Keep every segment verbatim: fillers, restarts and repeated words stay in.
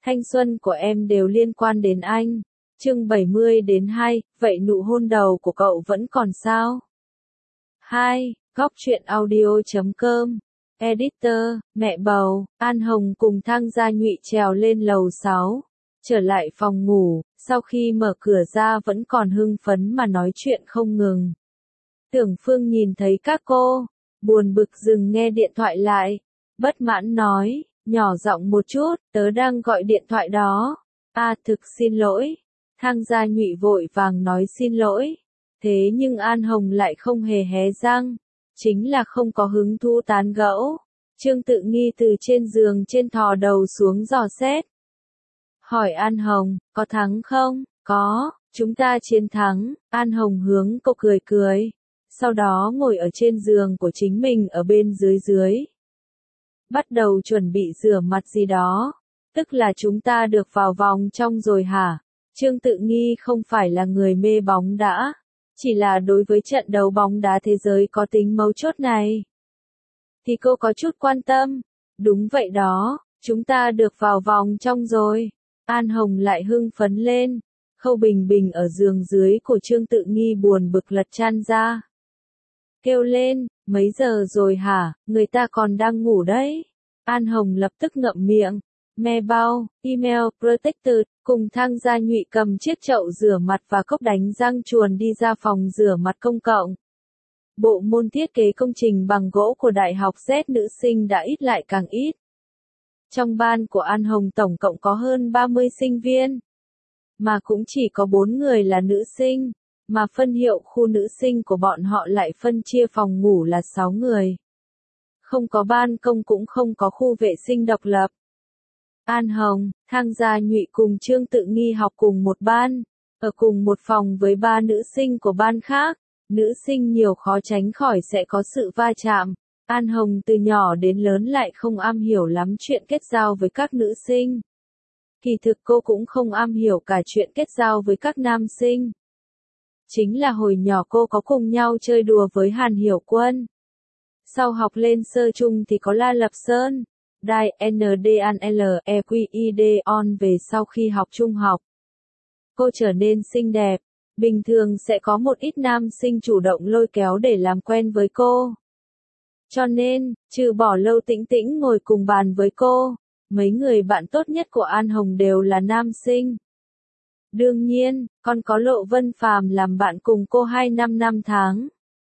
Thanh xuân của em đều liên quan đến anh. Chương bảy mươi đến hai, vậy nụ hôn đầu của cậu vẫn còn sao? hai. Góc truyện audio chấm com. Editor, mẹ bầu, An Hồng cùng Thang Gia Nhụy trèo lên lầu sáu. Trở lại phòng ngủ, sau khi mở cửa ra vẫn còn hưng phấn mà nói chuyện không ngừng. Tưởng Phương nhìn thấy các cô, buồn bực dừng nghe điện thoại lại. Bất mãn nói, nhỏ giọng một chút, tớ đang gọi điện thoại đó. À thực xin lỗi. Thang Gia Nhụy vội vàng nói xin lỗi. Thế nhưng An Hồng lại không hề hé răng. Chính là không có hứng thú tán gẫu. Trương Tự Nghi từ trên giường trên thò đầu xuống dò xét. Hỏi An Hồng, có thắng không? Có, chúng ta chiến thắng. An Hồng hướng cô cười cười. Sau đó ngồi ở trên giường của chính mình ở bên dưới dưới. Bắt đầu chuẩn bị rửa mặt gì đó. Tức là chúng ta được vào vòng trong rồi hả? Trương Tự Nghi không phải là người mê bóng đá. Chỉ là đối với trận đấu bóng đá thế giới có tính mấu chốt này. Thì cô có chút quan tâm. Đúng vậy đó, chúng ta được vào vòng trong rồi. An Hồng lại hưng phấn lên. Khâu Bình Bình ở giường dưới của Trương Tự Nghi buồn bực lật chăn ra. Kêu lên, mấy giờ rồi hả, người ta còn đang ngủ đấy. An Hồng lập tức ngậm miệng. Me bao, email, protector, cùng Thang Gia Nhụy cầm chiếc chậu rửa mặt và cốc đánh răng chuồn đi ra phòng rửa mặt công cộng. Bộ môn thiết kế công trình bằng gỗ của Đại học Z nữ sinh đã ít lại càng ít. Trong ban của An Hồng tổng cộng có hơn ba mươi sinh viên. Mà cũng chỉ có bốn người là nữ sinh. Mà phân hiệu khu nữ sinh của bọn họ lại phân chia phòng ngủ là sáu người. Không có ban công cũng không có khu vệ sinh độc lập. An Hồng, Thang Gia Nhụy cùng Trương Tự Nghi học cùng một ban, ở cùng một phòng với ba nữ sinh của ban khác. Nữ sinh nhiều khó tránh khỏi sẽ có sự va chạm. An Hồng từ nhỏ đến lớn lại không am hiểu lắm chuyện kết giao với các nữ sinh. Kỳ thực cô cũng không am hiểu cả chuyện kết giao với các nam sinh. Chính là hồi nhỏ cô có cùng nhau chơi đùa với Hàn Hiểu Quân. Sau học lên sơ trung thì có La Lập Sơn, Đài en đê en lờ e quy i đê on về sau khi học trung học. Cô trở nên xinh đẹp, bình thường sẽ có một ít nam sinh chủ động lôi kéo để làm quen với cô. Cho nên, trừ bỏ Lâu Tĩnh Tĩnh ngồi cùng bàn với cô, mấy người bạn tốt nhất của An Hồng đều là nam sinh. Đương nhiên, còn có Lộ Vân Phàm làm bạn cùng cô hai năm năm tháng.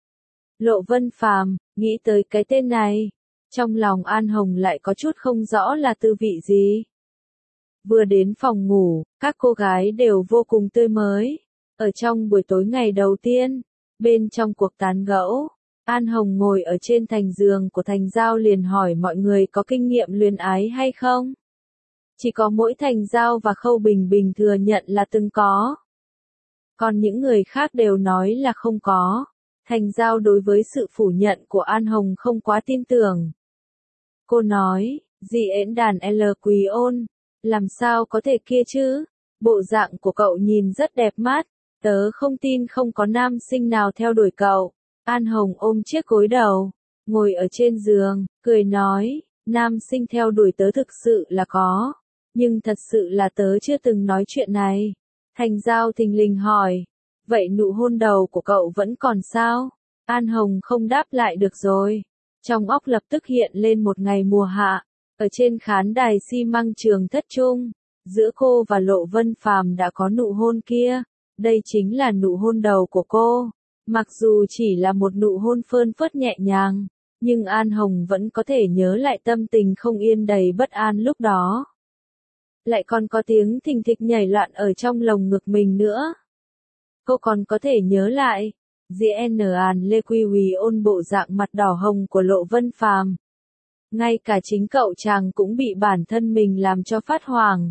Lộ Vân Phàm, nghĩ tới cái tên này, trong lòng An Hồng lại có chút không rõ là tư vị gì. Vừa đến phòng ngủ, các cô gái đều vô cùng tươi mới. Ở trong buổi tối ngày đầu tiên, bên trong cuộc tán gẫu, An Hồng ngồi ở trên thành giường của Thành Giao liền hỏi mọi người có kinh nghiệm luyến ái hay không. Chỉ có mỗi Thành Giao và Khâu Bình Bình thừa nhận là từng có. Còn những người khác đều nói là không có. Thành Giao đối với sự phủ nhận của An Hồng không quá tin tưởng. Cô nói, dì ễn đàn L Quý Ôn, làm sao có thể kia chứ? Bộ dạng của cậu nhìn rất đẹp mắt, tớ không tin không có nam sinh nào theo đuổi cậu. An Hồng ôm chiếc gối đầu, ngồi ở trên giường, cười nói, nam sinh theo đuổi tớ thực sự là có, nhưng thật sự là tớ chưa từng nói chuyện này. Thành Giao thình lình hỏi, vậy nụ hôn đầu của cậu vẫn còn sao? An Hồng không đáp lại được rồi. Trong óc lập tức hiện lên một ngày mùa hạ, ở trên khán đài xi măng trường Thất Trung, giữa cô và Lộ Vân Phàm đã có nụ hôn kia. Đây chính là nụ hôn đầu của cô. Mặc dù chỉ là một nụ hôn phơn phớt nhẹ nhàng, nhưng An Hồng vẫn có thể nhớ lại tâm tình không yên đầy bất an lúc đó. Lại còn có tiếng thình thịch nhảy loạn ở trong lồng ngực mình nữa. Cô còn có thể nhớ lại, dì en àn Lê Quy Hùy ôn bộ dạng mặt đỏ hồng của Lộ Vân Phàm. Ngay cả chính cậu chàng cũng bị bản thân mình làm cho phát hoảng.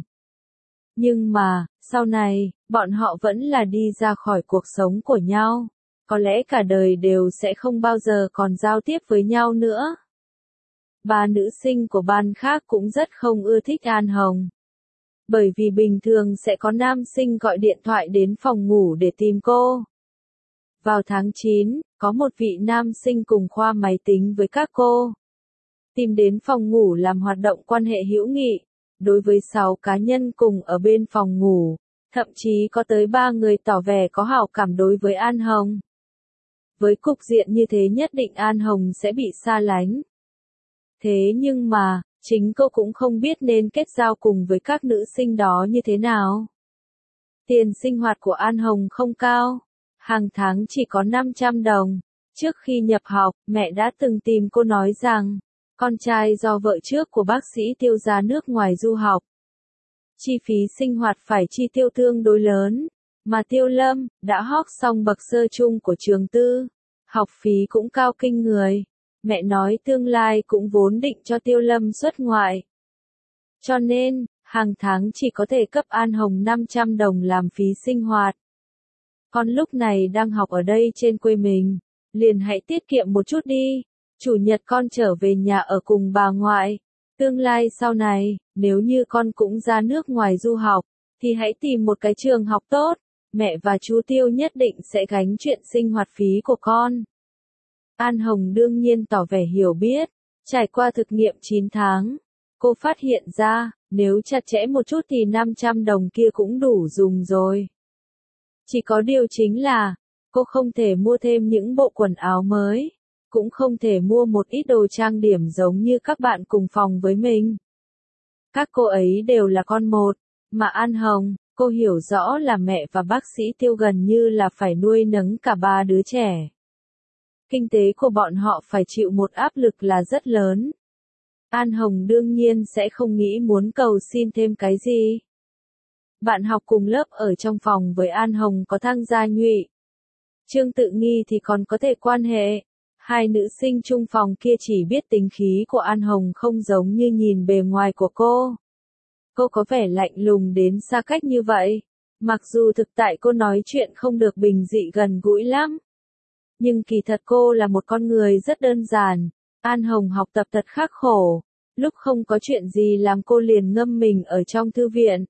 Nhưng mà, sau này, bọn họ vẫn là đi ra khỏi cuộc sống của nhau. Có lẽ cả đời đều sẽ không bao giờ còn giao tiếp với nhau nữa. Ba nữ sinh của ban khác cũng rất không ưa thích An Hồng. Bởi vì bình thường sẽ có nam sinh gọi điện thoại đến phòng ngủ để tìm cô. Vào tháng chín, có một vị nam sinh cùng khoa máy tính với các cô. Tìm đến phòng ngủ làm hoạt động quan hệ hữu nghị. đối với sáu cá nhân cùng ở bên phòng ngủ, thậm chí có tới ba người tỏ vẻ có hảo cảm đối với An Hồng. Với cục diện như thế nhất định An Hồng sẽ bị xa lánh. Thế nhưng mà, chính cô cũng không biết nên kết giao cùng với các nữ sinh đó như thế nào. Tiền sinh hoạt của An Hồng không cao, hàng tháng chỉ có năm trăm đồng. Trước khi nhập học, mẹ đã từng tìm cô nói rằng, con trai do vợ trước của bác sĩ Tiêu ra nước ngoài du học. Chi phí sinh hoạt phải chi tiêu tương đối lớn, mà Tiêu Lâm đã học xong bậc sơ chung của trường tư, học phí cũng cao kinh người. Mẹ nói tương lai cũng vốn định cho Tiêu Lâm xuất ngoại. Cho nên, hàng tháng chỉ có thể cấp An Hồng năm trăm đồng làm phí sinh hoạt. Con lúc này đang học ở đây trên quê mình, liền hãy tiết kiệm một chút đi. Chủ nhật con trở về nhà ở cùng bà ngoại. Tương lai sau này, nếu như con cũng ra nước ngoài du học, thì hãy tìm một cái trường học tốt. Mẹ và chú Tiêu nhất định sẽ gánh chuyện sinh hoạt phí của con. An Hồng đương nhiên tỏ vẻ hiểu biết. Trải qua thực nghiệm chín tháng, cô phát hiện ra, nếu chặt chẽ một chút thì năm trăm đồng kia cũng đủ dùng rồi. Chỉ có điều chính là, cô không thể mua thêm những bộ quần áo mới, cũng không thể mua một ít đồ trang điểm giống như các bạn cùng phòng với mình. Các cô ấy đều là con một, mà An Hồng, cô hiểu rõ là mẹ và bác sĩ Tiêu gần như là phải nuôi nấng cả ba đứa trẻ. Kinh tế của bọn họ phải chịu một áp lực là rất lớn. An Hồng đương nhiên sẽ không nghĩ muốn cầu xin thêm cái gì. Bạn học cùng lớp ở trong phòng với An Hồng có Thang Gia Nhụy, Trương Tự Nghi thì còn có thể quan hệ. Hai nữ sinh chung phòng kia chỉ biết tính khí của An Hồng không giống như nhìn bề ngoài của cô. Cô có vẻ lạnh lùng đến xa cách như vậy. Mặc dù thực tại cô nói chuyện không được bình dị gần gũi lắm. Nhưng kỳ thật cô là một con người rất đơn giản. An Hồng học tập thật khắc khổ. Lúc không có chuyện gì làm cô liền ngâm mình ở trong thư viện.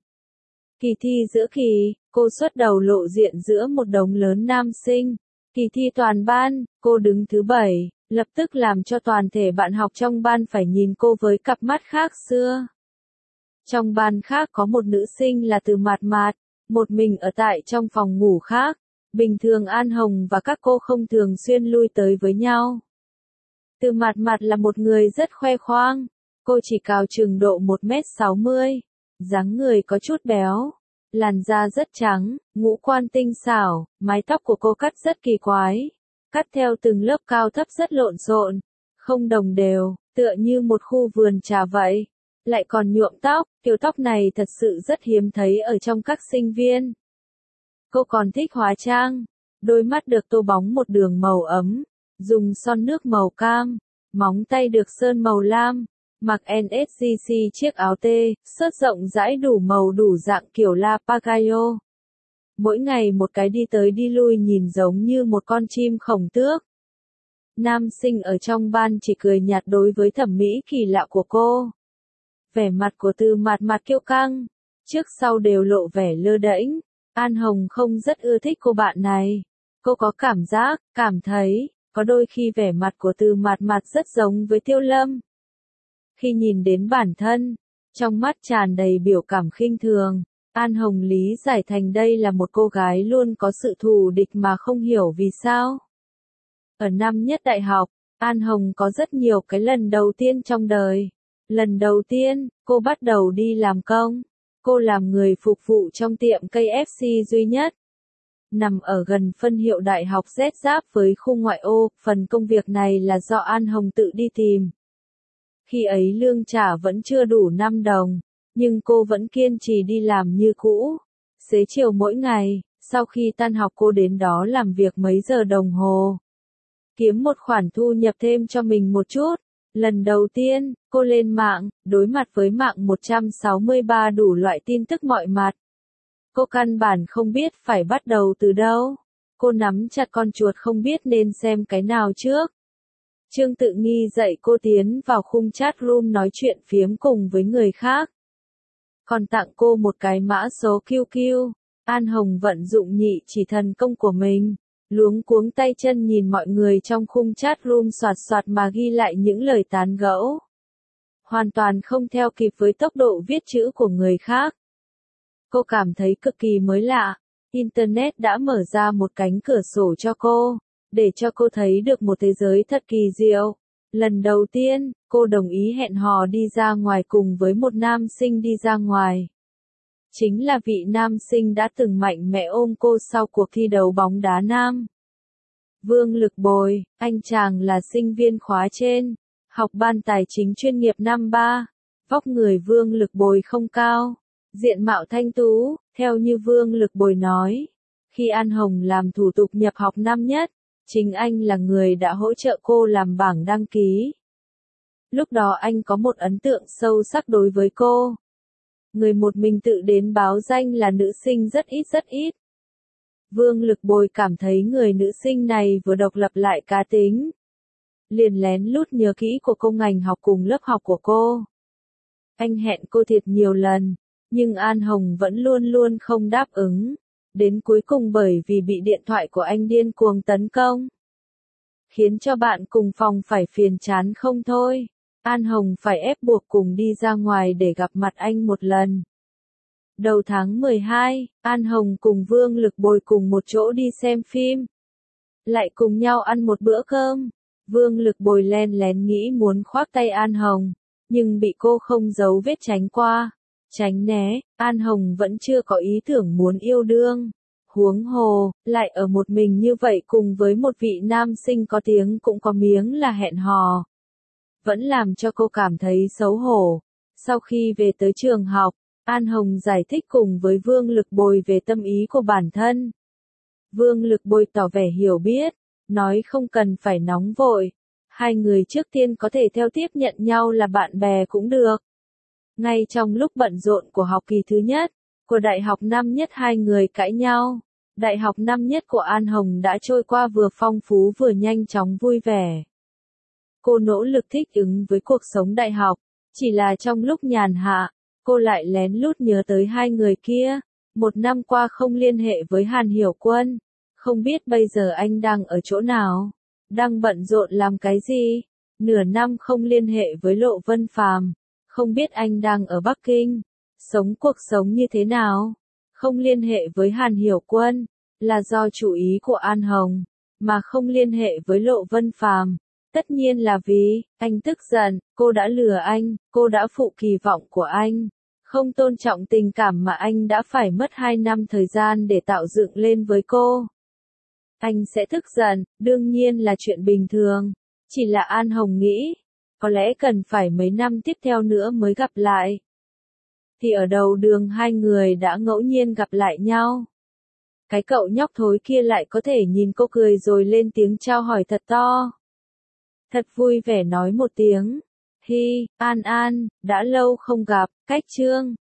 Kỳ thi giữa kỳ, cô xuất đầu lộ diện giữa một đống lớn nam sinh. Kỳ thi toàn ban, cô đứng thứ bảy, lập tức làm cho toàn thể bạn học trong ban phải nhìn cô với cặp mắt khác xưa. Trong ban khác có một nữ sinh là Từ Mạt Mạt, một mình ở tại trong phòng ngủ khác. Bình thường An Hồng và các cô không thường xuyên lui tới với nhau. Từ Mạt Mạt là một người rất khoe khoang, cô chỉ cao chừng độ một mét sáu mươi, dáng người có chút béo. Làn da rất trắng, ngũ quan tinh xảo, mái tóc của cô cắt rất kỳ quái. Cắt theo từng lớp cao thấp rất lộn xộn, không đồng đều, tựa như một khu vườn trà vậy. Lại còn nhuộm tóc, kiểu tóc này thật sự rất hiếm thấy ở trong các sinh viên. Cô còn thích hóa trang, đôi mắt được tô bóng một đường màu ấm, dùng son nước màu cam, móng tay được sơn màu lam. Mặc en ét giê xê chiếc áo tê, sớt rộng rãi đủ màu đủ dạng kiểu La Pagayo. Mỗi ngày một cái đi tới đi lui nhìn giống như một con chim khổng tước. Nam sinh ở trong ban chỉ cười nhạt đối với thẩm mỹ kỳ lạ của cô. Vẻ mặt của Từ Mạt Mạt kiêu căng, trước sau đều lộ vẻ lơ đễnh. An Hồng không rất ưa thích cô bạn này. Cô có cảm giác, cảm thấy, có đôi khi vẻ mặt của Từ Mạt Mạt rất giống với Tiêu Lâm. Khi nhìn đến bản thân, trong mắt tràn đầy biểu cảm khinh thường, An Hồng lý giải thành đây là một cô gái luôn có sự thù địch mà không hiểu vì sao. Ở năm nhất đại học, An Hồng có rất nhiều cái lần đầu tiên trong đời. Lần đầu tiên, cô bắt đầu đi làm công. Cô làm người phục vụ trong tiệm cây ép xê duy nhất. Nằm ở gần phân hiệu đại học Z giáp với khu ngoại ô, phần công việc này là do An Hồng tự đi tìm. Khi ấy lương trả vẫn chưa đủ năm đồng, nhưng cô vẫn kiên trì đi làm như cũ. Xế chiều mỗi ngày, sau khi tan học cô đến đó làm việc mấy giờ đồng hồ. Kiếm một khoản thu nhập thêm cho mình một chút. Lần đầu tiên, cô lên mạng, đối mặt với mạng một trăm sáu mươi ba đủ loại tin tức mọi mặt. Cô căn bản không biết phải bắt đầu từ đâu. Cô nắm chặt con chuột không biết nên xem cái nào trước. Trương Tự Nghi dạy cô tiến vào khung chat room nói chuyện phiếm cùng với người khác. Còn tặng cô một cái mã số quy quy. An Hồng vận dụng nhị chỉ thần công của mình. Luống cuống tay chân nhìn mọi người trong khung chat room soạt soạt mà ghi lại những lời tán gẫu. hoàn toàn không theo kịp với tốc độ viết chữ của người khác. Cô cảm thấy cực kỳ mới lạ. Internet đã mở ra một cánh cửa sổ cho cô, để cho cô thấy được một thế giới thật kỳ diệu. Lần đầu tiên, cô đồng ý hẹn hò đi ra ngoài cùng với một nam sinh đi ra ngoài. Chính là vị nam sinh đã từng mạnh mẽ ôm cô sau cuộc thi đấu bóng đá nam. Vương Lực Bồi, anh chàng là sinh viên khóa trên, học ban tài chính chuyên nghiệp năm ba. Vóc người Vương Lực Bồi không cao, diện mạo thanh tú, theo như Vương Lực Bồi nói. Khi An Hồng làm thủ tục nhập học năm nhất, chính anh là người đã hỗ trợ cô làm bảng đăng ký. Lúc đó anh có một ấn tượng sâu sắc đối với cô. Người một mình tự đến báo danh là nữ sinh rất ít rất ít. Vương Lực Bồi cảm thấy người nữ sinh này vừa độc lập lại cá tính. Liền lén lút nhớ kỹ của cô ngành học cùng lớp học của cô. Anh hẹn cô thiệt nhiều lần, nhưng An Hồng vẫn luôn luôn không đáp ứng. Đến cuối cùng bởi vì bị điện thoại của anh điên cuồng tấn công, khiến cho bạn cùng phòng phải phiền chán không thôi. An Hồng phải ép buộc cùng đi ra ngoài để gặp mặt anh một lần. Đầu tháng mười hai, An Hồng cùng Vương Lực Bồi cùng một chỗ đi xem phim. Lại cùng nhau ăn một bữa cơm. Vương Lực Bồi len lén nghĩ muốn khoác tay An Hồng, nhưng bị cô không giấu vết tránh qua. Tránh né, An Hồng vẫn chưa có ý tưởng muốn yêu đương. Huống hồ, lại ở một mình như vậy cùng với một vị nam sinh có tiếng cũng có miếng là hẹn hò. Vẫn làm cho cô cảm thấy xấu hổ. Sau khi về tới trường học, An Hồng giải thích cùng với Vương Lực Bồi về tâm ý của bản thân. Vương Lực Bồi tỏ vẻ hiểu biết, nói không cần phải nóng vội. Hai người trước tiên có thể theo tiếp nhận nhau là bạn bè cũng được. Ngay trong lúc bận rộn của học kỳ thứ nhất, của đại học năm nhất hai người cãi nhau. Đại học năm nhất của An Hồng đã trôi qua vừa phong phú vừa nhanh chóng vui vẻ. Cô nỗ lực thích ứng với cuộc sống đại học, chỉ là trong lúc nhàn hạ, cô lại lén lút nhớ tới hai người kia. Một năm qua không liên hệ với Hàn Hiểu Quân, không biết bây giờ anh đang ở chỗ nào, đang bận rộn làm cái gì. Nửa năm không liên hệ với Lộ Vân Phàm, không biết anh đang ở Bắc Kinh, sống cuộc sống như thế nào. Không liên hệ với Hàn Hiểu Quân, là do chủ ý của An Hồng, mà không liên hệ với Lộ Vân Phàm, tất nhiên là vì, anh tức giận, cô đã lừa anh, cô đã phụ kỳ vọng của anh, không tôn trọng tình cảm mà anh đã phải mất hai năm thời gian để tạo dựng lên với cô. Anh sẽ tức giận, đương nhiên là chuyện bình thường, chỉ là An Hồng nghĩ, có lẽ cần phải mấy năm tiếp theo nữa mới gặp lại. Thì ở đầu đường hai người đã ngẫu nhiên gặp lại nhau. Cái cậu nhóc thối kia lại có thể nhìn cô cười rồi lên tiếng chào hỏi thật to. Thật vui vẻ nói một tiếng. Hi, An An, đã lâu không gặp, cách chương.